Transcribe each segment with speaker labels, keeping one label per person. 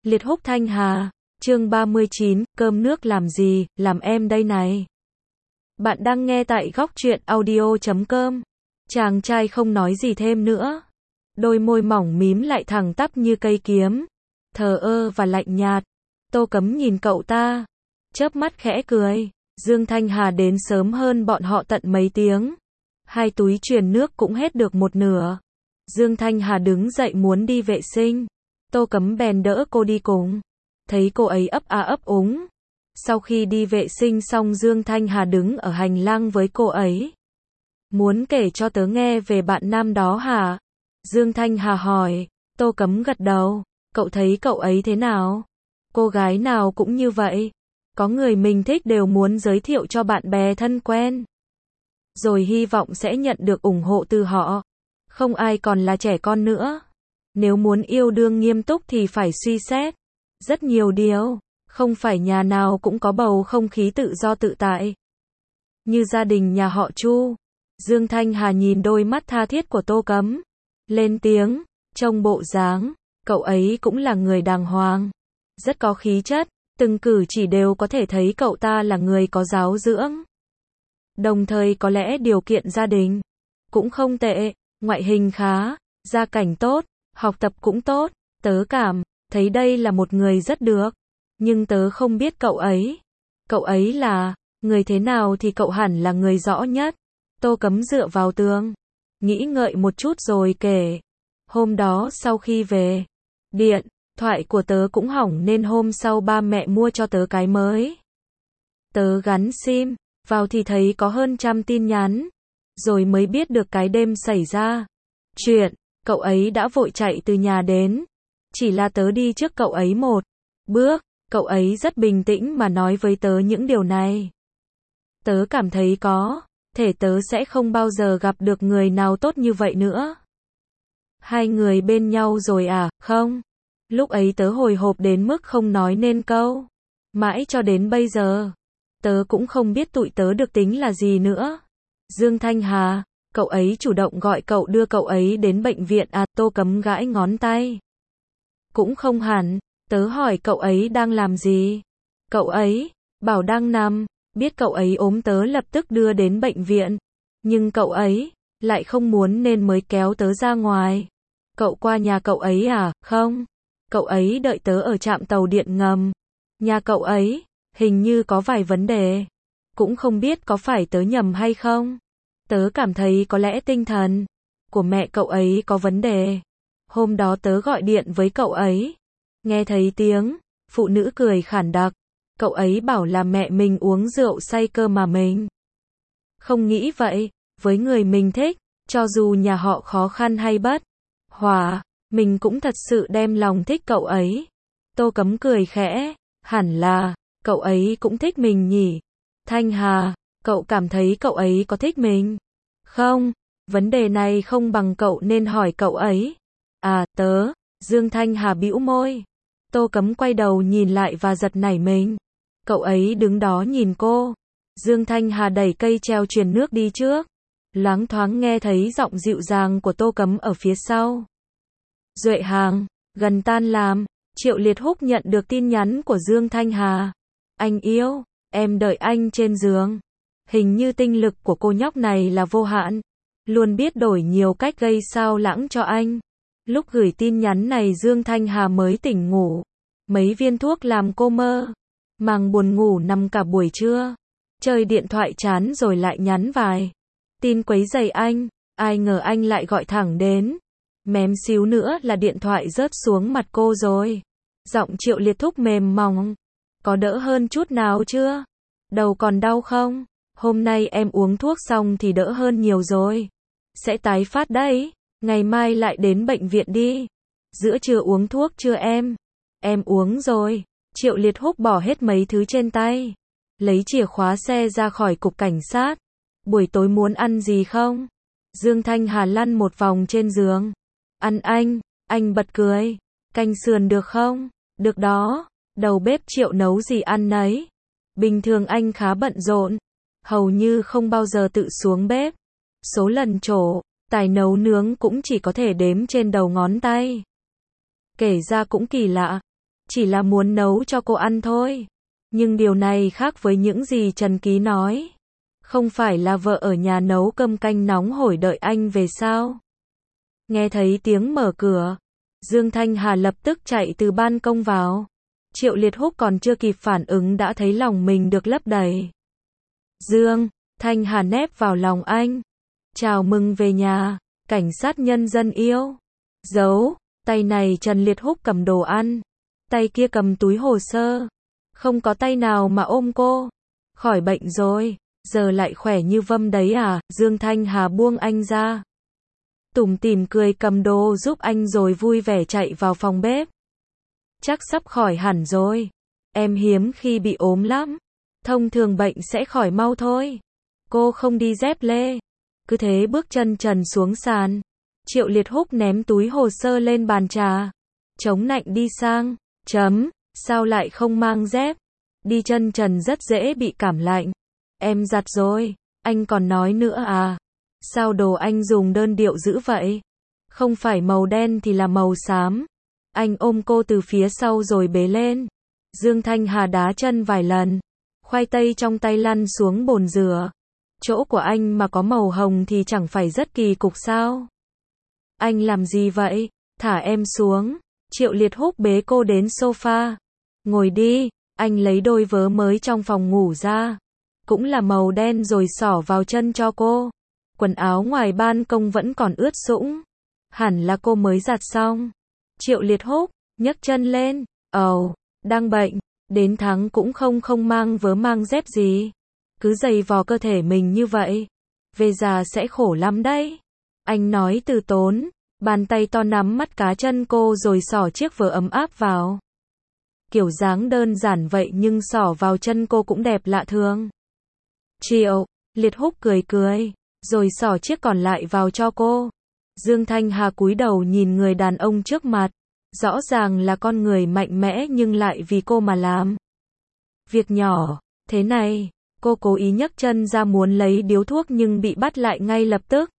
Speaker 1: Liệt Húc Thanh Hà, chương 39, cơm nước làm gì, làm em đây này. Bạn đang nghe tại góc truyện audio.com. Chàng trai không nói gì thêm nữa. Đôi môi mỏng mím lại thẳng tắp như cây kiếm. Thờ ơ và lạnh nhạt. Tô Cấm nhìn cậu ta. Chớp mắt khẽ cười. Dương Thanh Hà đến sớm hơn bọn họ tận mấy tiếng. 2 túi truyền nước cũng hết được một nửa. Dương Thanh Hà đứng dậy muốn đi vệ sinh. Tô Cấm bèn đỡ cô đi cùng. Thấy cô ấy ấp a ấp úng. Sau khi đi vệ sinh xong Dương Thanh Hà đứng ở hành lang với cô ấy. Muốn kể cho tớ nghe về bạn nam đó hả? Dương Thanh Hà hỏi. Tô Cấm gật đầu. Cậu thấy cậu ấy thế nào? Cô gái nào cũng như vậy. Có người mình thích đều muốn giới thiệu cho bạn bè thân quen. Rồi hy vọng sẽ nhận được ủng hộ từ họ. Không ai còn là trẻ con nữa. Nếu muốn yêu đương nghiêm túc thì phải suy xét rất nhiều điều, không phải nhà nào cũng có bầu không khí tự do tự tại. Như gia đình nhà họ Chu. Dương Thanh Hà nhìn đôi mắt tha thiết của Tô Cấm, lên tiếng, trông bộ dáng, cậu ấy cũng là người đàng hoàng, rất có khí chất, từng cử chỉ đều có thể thấy cậu ta là người có giáo dưỡng. Đồng thời có lẽ điều kiện gia đình cũng không tệ, ngoại hình khá, gia cảnh tốt, học tập cũng tốt, tớ cảm thấy đây là một người rất được, nhưng tớ không biết cậu ấy là người thế nào thì cậu hẳn là người rõ nhất. Tô Cấm dựa vào tường, nghĩ ngợi một chút rồi kể. Hôm đó sau khi về, điện thoại của tớ cũng hỏng nên hôm sau ba mẹ mua cho tớ cái mới. Tớ gắn sim vào thì thấy có hơn 100 tin nhắn, rồi mới biết được cái đêm xảy ra chuyện. Cậu ấy đã vội chạy từ nhà đến. Chỉ là tớ đi trước cậu ấy một bước. Cậu ấy rất bình tĩnh mà nói với tớ những điều này. Tớ cảm thấy có thể tớ sẽ không bao giờ gặp được người nào tốt như vậy nữa. Hai người bên nhau rồi à? Không. Lúc ấy tớ hồi hộp đến mức không nói nên câu. Mãi cho đến bây giờ, tớ cũng không biết tụi tớ được tính là gì nữa. Dương Thanh Hà, cậu ấy chủ động gọi cậu đưa cậu ấy đến bệnh viện à? Tô Cấm gãi ngón tay. Cũng không hẳn, tớ hỏi cậu ấy đang làm gì. Cậu ấy bảo đang nằm, biết cậu ấy ốm tớ lập tức đưa đến bệnh viện. Nhưng cậu ấy lại không muốn nên mới kéo tớ ra ngoài. Cậu qua nhà cậu ấy à? Không. Cậu ấy đợi tớ ở trạm tàu điện ngầm. Nhà cậu ấy hình như có vài vấn đề. Cũng không biết có phải tớ nhầm hay không. Tớ cảm thấy có lẽ tinh thần của mẹ cậu ấy có vấn đề. Hôm đó tớ gọi điện với cậu ấy. Nghe thấy tiếng phụ nữ cười khản đặc. Cậu ấy bảo là mẹ mình uống rượu say cơ mà mình không nghĩ vậy. Với người mình thích, cho dù nhà họ khó khăn hay bất hòa, mình cũng thật sự đem lòng thích cậu ấy. Tô Cấm cười khẽ. Hẳn là cậu ấy cũng thích mình nhỉ. Thanh Hà, cậu cảm thấy cậu ấy có thích mình không? Vấn đề này không bằng cậu nên hỏi cậu ấy. À, tớ. Dương Thanh Hà bĩu môi. Tô Cấm quay đầu nhìn lại và giật nảy mình. Cậu ấy đứng đó nhìn cô. Dương Thanh Hà đẩy cây treo truyền nước đi trước. Loáng thoáng nghe thấy giọng dịu dàng của Tô Cấm ở phía sau. Duệ Hàng, gần tan làm, Triệu Liệt Húc nhận được tin nhắn của Dương Thanh Hà. Anh yêu, em đợi anh trên giường. Hình như tinh lực của cô nhóc này là vô hạn. Luôn biết đổi nhiều cách gây sao lãng cho anh. Lúc gửi tin nhắn này Dương Thanh Hà mới tỉnh ngủ. Mấy viên thuốc làm cô mơ màng buồn ngủ nằm cả buổi trưa. Chơi điện thoại chán rồi lại nhắn vài tin quấy rầy anh. Ai ngờ anh lại gọi thẳng đến. Mém xíu nữa là điện thoại rớt xuống mặt cô rồi. Giọng Triệu Liệt Thúc mềm mỏng. Có đỡ hơn chút nào chưa? Đầu còn đau không? Hôm nay em uống thuốc xong thì đỡ hơn nhiều rồi. Sẽ tái phát đấy. Ngày mai lại đến bệnh viện đi. Giữa trưa uống thuốc chưa em? Em uống rồi. Triệu Liệt Húc bỏ hết mấy thứ trên tay. Lấy chìa khóa xe ra khỏi cục cảnh sát. Buổi tối muốn ăn gì không? Dương Thanh Hà lăn một vòng trên giường. Ăn anh bật cười. Canh sườn được không? Được đó. Đầu bếp Triệu nấu gì ăn nấy. Bình thường anh khá bận rộn. Hầu như không bao giờ tự xuống bếp. Số lần trổ tài nấu nướng cũng chỉ có thể đếm trên đầu ngón tay. Kể ra cũng kỳ lạ. chỉ là muốn nấu cho cô ăn thôi. Nhưng điều này khác với những gì Trần Ký nói. Không phải là vợ ở nhà nấu cơm canh nóng hổi đợi anh về sao? Nghe thấy tiếng mở cửa, Dương Thanh Hà lập tức chạy từ ban công vào. Triệu Liệt Húc còn chưa kịp phản ứng đã thấy lòng mình được lấp đầy. Dương Thanh Hà nép vào lòng anh. Chào mừng về nhà, cảnh sát nhân dân yêu. Giấu, tay này Trần Liệt Húc cầm đồ ăn, tay kia cầm túi hồ sơ. Không có tay nào mà ôm cô. Khỏi bệnh rồi, giờ lại khỏe như vâm đấy à? Dương Thanh Hà buông anh ra. Tủm tỉm cười cầm đồ giúp anh rồi vui vẻ chạy vào phòng bếp. Chắc sắp khỏi hẳn rồi. Em hiếm khi bị ốm lắm. Thông thường bệnh sẽ khỏi mau thôi. Cô không đi dép lê. Cứ thế bước chân trần xuống sàn. Triệu Liệt Húc ném túi hồ sơ lên bàn trà. Chống nạnh đi sang. Sao lại không mang dép? Đi chân trần rất dễ bị cảm lạnh. Em giặt rồi. Anh còn nói nữa à? Sao đồ anh dùng đơn điệu dữ vậy? Không phải màu đen thì là màu xám. Anh ôm cô từ phía sau rồi bế lên. Dương Thanh Hà đá chân vài lần. Khoai tây trong tay lăn xuống bồn rửa. Chỗ của anh mà có màu hồng thì chẳng phải rất kỳ cục sao? Anh làm gì vậy? Thả em xuống. Triệu Liệt Húc bế cô đến sofa. Ngồi đi. Anh lấy đôi vớ mới trong phòng ngủ ra. Cũng là màu đen rồi xỏ vào chân cho cô. Quần áo ngoài ban công vẫn còn ướt sũng. Hẳn là cô mới giặt xong. Triệu Liệt Húc nhấc chân lên. Đang bệnh. Đến tháng cũng không mang vớ mang dép gì. Cứ giày vò cơ thể mình như vậy. Về già sẽ khổ lắm đấy. Anh nói từ tốn. Bàn tay to nắm mắt cá chân cô rồi xỏ chiếc vớ ấm áp vào. Kiểu dáng đơn giản vậy nhưng xỏ vào chân cô cũng đẹp lạ thường. Triệu Liệt Húc cười, rồi xỏ chiếc còn lại vào cho cô. Dương Thanh Hà cúi đầu nhìn người đàn ông trước mặt. Rõ ràng là con người mạnh mẽ nhưng lại vì cô mà làm. Việc nhỏ, thế này, cô cố ý nhấc chân ra muốn lấy điếu thuốc nhưng bị bắt lại ngay lập tức.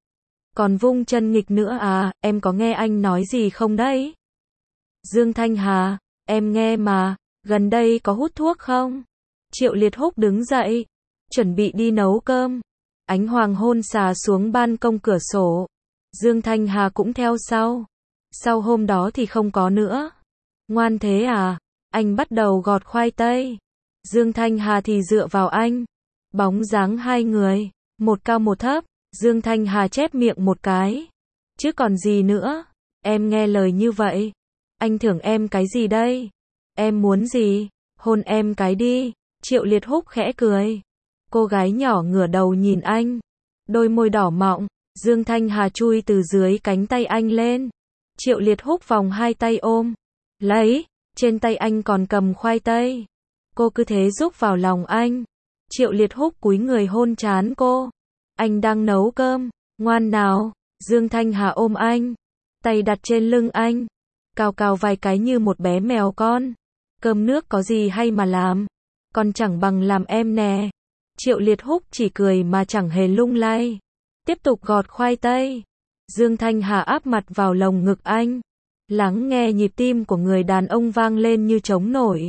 Speaker 1: Còn vung chân nghịch nữa à, em có nghe anh nói gì không đấy? Dương Thanh Hà, em nghe mà, gần đây có hút thuốc không? Triệu Liệt Húc đứng dậy, chuẩn bị đi nấu cơm. Ánh hoàng hôn xà xuống ban công cửa sổ. Dương Thanh Hà cũng theo sau. Sau hôm đó thì không có nữa. Ngoan thế à? Anh bắt đầu gọt khoai tây. Dương Thanh Hà thì dựa vào anh. Bóng dáng hai người, một cao một thấp. Dương Thanh Hà chép miệng một cái. Chứ còn gì nữa? Em nghe lời như vậy. Anh thưởng em cái gì đây? Em muốn gì? Hôn em cái đi. Triệu Liệt Húc khẽ cười. Cô gái nhỏ ngửa đầu nhìn anh. Đôi môi đỏ mọng. Dương Thanh Hà chui từ dưới cánh tay anh lên. Triệu Liệt Húc vòng hai tay ôm. Lấy. Trên tay anh còn cầm khoai tây. Cô cứ thế rúc vào lòng anh. Triệu Liệt Húc cúi người hôn trán cô. Anh đang nấu cơm. Ngoan nào. Dương Thanh Hà ôm anh. Tay đặt trên lưng anh. Cào vài cái như một bé mèo con. Cơm nước có gì hay mà làm. Còn chẳng bằng làm em nè. Triệu Liệt Húc chỉ cười mà chẳng hề lung lay. Tiếp tục gọt khoai tây. Dương Thanh Hà áp mặt vào lồng ngực anh. Lắng nghe nhịp tim của người đàn ông vang lên như trống nổi.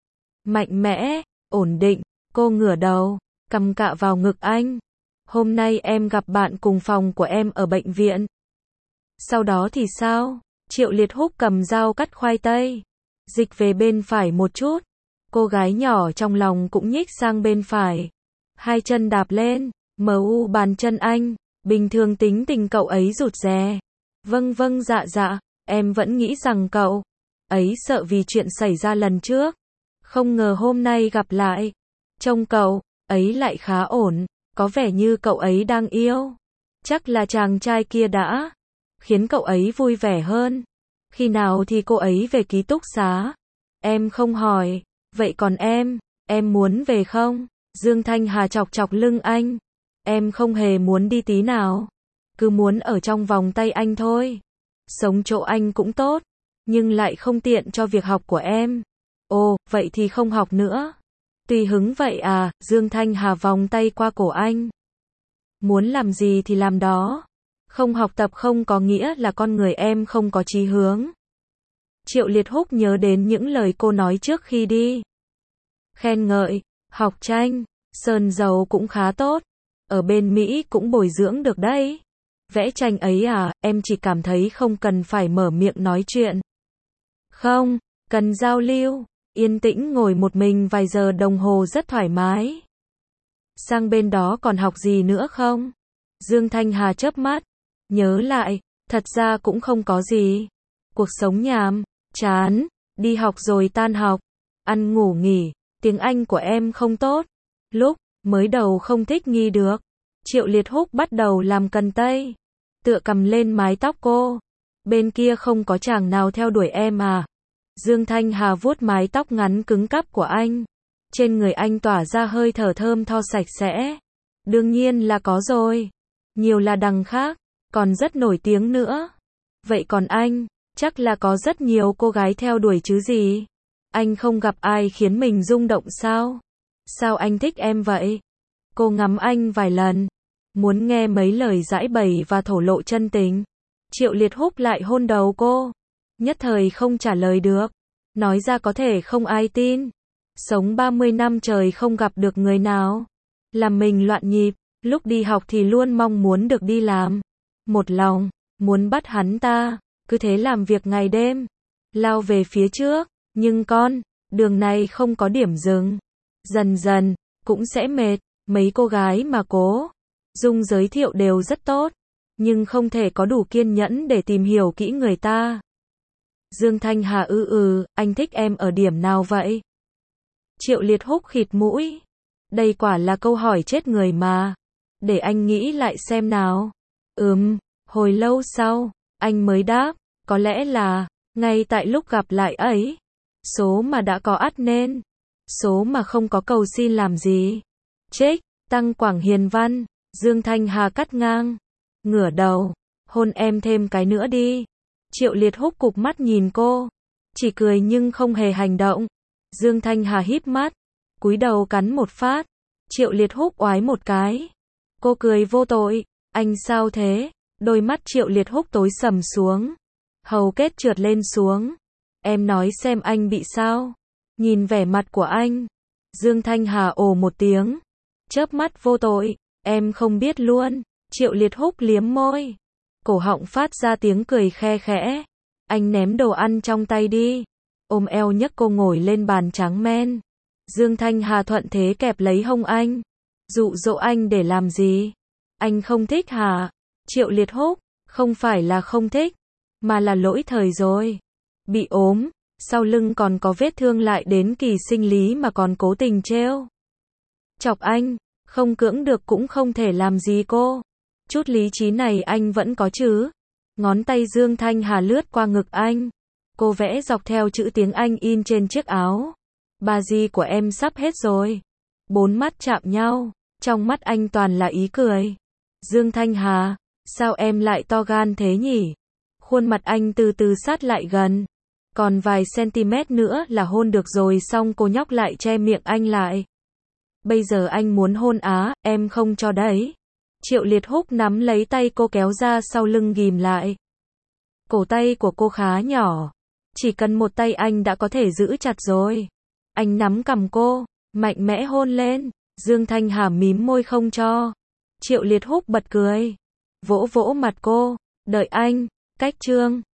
Speaker 1: Mạnh mẽ, ổn định, cô ngửa đầu, cằm cạ vào ngực anh. Hôm nay em gặp bạn cùng phòng của em ở bệnh viện. Sau đó thì sao? Triệu Liệt Húc cầm dao cắt khoai tây. Dịch về bên phải một chút. Cô gái nhỏ trong lòng cũng nhích sang bên phải. Hai chân đạp lên, bàn chân anh. Bình thường tính tình cậu ấy rụt rè. Vâng dạ, em vẫn nghĩ rằng cậu ấy sợ vì chuyện xảy ra lần trước. Không ngờ hôm nay gặp lại. Trông cậu ấy lại khá ổn, có vẻ như cậu ấy đang yêu. Chắc là chàng trai kia đã khiến cậu ấy vui vẻ hơn. Khi nào thì cô ấy về ký túc xá? Em không hỏi. Vậy còn em muốn về không? Dương Thanh Hà chọc lưng anh. Em không hề muốn đi tí nào. Cứ muốn ở trong vòng tay anh thôi. Sống chỗ anh cũng tốt, nhưng lại không tiện cho việc học của em. Ồ, vậy thì không học nữa. Tùy hứng vậy à? Dương Thanh Hà vòng tay qua cổ anh. Muốn làm gì thì làm đó. Không học tập không có nghĩa là con người em không có chí hướng. Triệu Liệt Húc nhớ đến những lời cô nói trước khi đi. Khen ngợi, học tranh, sơn dầu cũng khá tốt. Ở bên Mỹ cũng bồi dưỡng được đấy. Vẽ tranh ấy à, em chỉ cảm thấy không cần phải mở miệng nói chuyện. Không, cần giao lưu, yên tĩnh ngồi một mình vài giờ đồng hồ rất thoải mái. Sang bên đó còn học gì nữa không? Dương Thanh Hà chớp mắt, nhớ lại, thật ra cũng không có gì. Cuộc sống nhàm, chán, đi học rồi tan học, ăn ngủ nghỉ, tiếng Anh của em không tốt. Lúc mới đầu không thích nghi được, Triệu Liệt Húc bắt đầu làm cần tây, tựa cầm lên mái tóc cô. Bên kia không có chàng nào theo đuổi em à? Dương Thanh Hà vuốt mái tóc ngắn cứng cáp của anh. Trên người anh tỏa ra hơi thở thơm tho sạch sẽ. Đương nhiên là có rồi. Nhiều là đằng khác, còn rất nổi tiếng nữa. Vậy còn anh, chắc là có rất nhiều cô gái theo đuổi chứ gì? Anh không gặp ai khiến mình rung động sao? Sao anh thích em vậy? Cô ngắm anh vài lần, muốn nghe mấy lời giãi bày và thổ lộ chân tình. Triệu Liệt Húc lại hôn đầu cô. Nhất thời không trả lời được. Nói ra có thể không ai tin. Sống 30 năm trời không gặp được người nào. Làm mình loạn nhịp. Lúc đi học thì luôn mong muốn được đi làm. Một lòng, muốn bắt hắn ta. Cứ thế làm việc ngày đêm. Lao về phía trước. Nhưng đường này không có điểm dừng. Dần dần, cũng sẽ mệt. Mấy cô gái mà cố Dung giới thiệu đều rất tốt. Nhưng không thể có đủ kiên nhẫn để tìm hiểu kỹ người ta. Dương Thanh Hà anh thích em ở điểm nào vậy? Triệu Liệt Húc khịt mũi. Đây quả là câu hỏi chết người mà. Để anh nghĩ lại xem nào. Hồi lâu sau, anh mới đáp, có lẽ là, ngay tại lúc gặp lại ấy. Số mà đã có ắt nên. Số mà không có cầu xin làm gì. Trích, Tăng Quảng Hiền Văn. Dương Thanh Hà cắt ngang. Ngửa đầu, hôn em thêm cái nữa đi. Triệu Liệt Húc cụp mắt nhìn cô. Chỉ cười nhưng không hề hành động. Dương Thanh Hà híp mắt, cúi đầu cắn một phát. Triệu Liệt Húc oái một cái. Cô cười vô tội. Anh sao thế? Đôi mắt Triệu Liệt Húc tối sầm xuống. Hầu kết trượt lên xuống. Em nói xem anh bị sao? Nhìn vẻ mặt của anh. Dương Thanh Hà ồ một tiếng. Chớp mắt vô tội. Em không biết luôn. Triệu Liệt Húc liếm môi. Cổ họng phát ra tiếng cười khe khẽ. Anh ném đồ ăn trong tay đi. Ôm eo nhấc cô ngồi lên bàn trắng men. Dương Thanh Hà thuận thế kẹp lấy hông anh. Dụ dỗ anh để làm gì? Anh không thích hả? Triệu Liệt Húc, không phải là không thích, mà là lỗi thời rồi. Bị ốm, sau lưng còn có vết thương lại đến kỳ sinh lý mà còn cố tình trêu chọc anh, không cưỡng được cũng không thể làm gì cô. Chút lý trí này anh vẫn có chứ? Ngón tay Dương Thanh Hà lướt qua ngực anh. Cô vẽ dọc theo chữ tiếng Anh in trên chiếc áo. Bà dì của em sắp hết rồi. Bốn mắt chạm nhau, trong mắt anh toàn là ý cười. Dương Thanh Hà, sao em lại to gan thế nhỉ? Khuôn mặt anh từ từ sát lại gần. Còn vài cm nữa là hôn được rồi, xong cô nhóc lại che miệng anh lại. Bây giờ anh muốn hôn á, em không cho đấy. Triệu Liệt Húc nắm lấy tay cô kéo ra sau lưng ghìm lại. Cổ tay của cô khá nhỏ. Chỉ cần một tay anh đã có thể giữ chặt rồi. Anh nắm cằm cô, mạnh mẽ hôn lên. Dương Thanh Hà mím môi không cho. Triệu Liệt Húc bật cười. Vỗ vỗ mặt cô. Đợi anh. Cách chương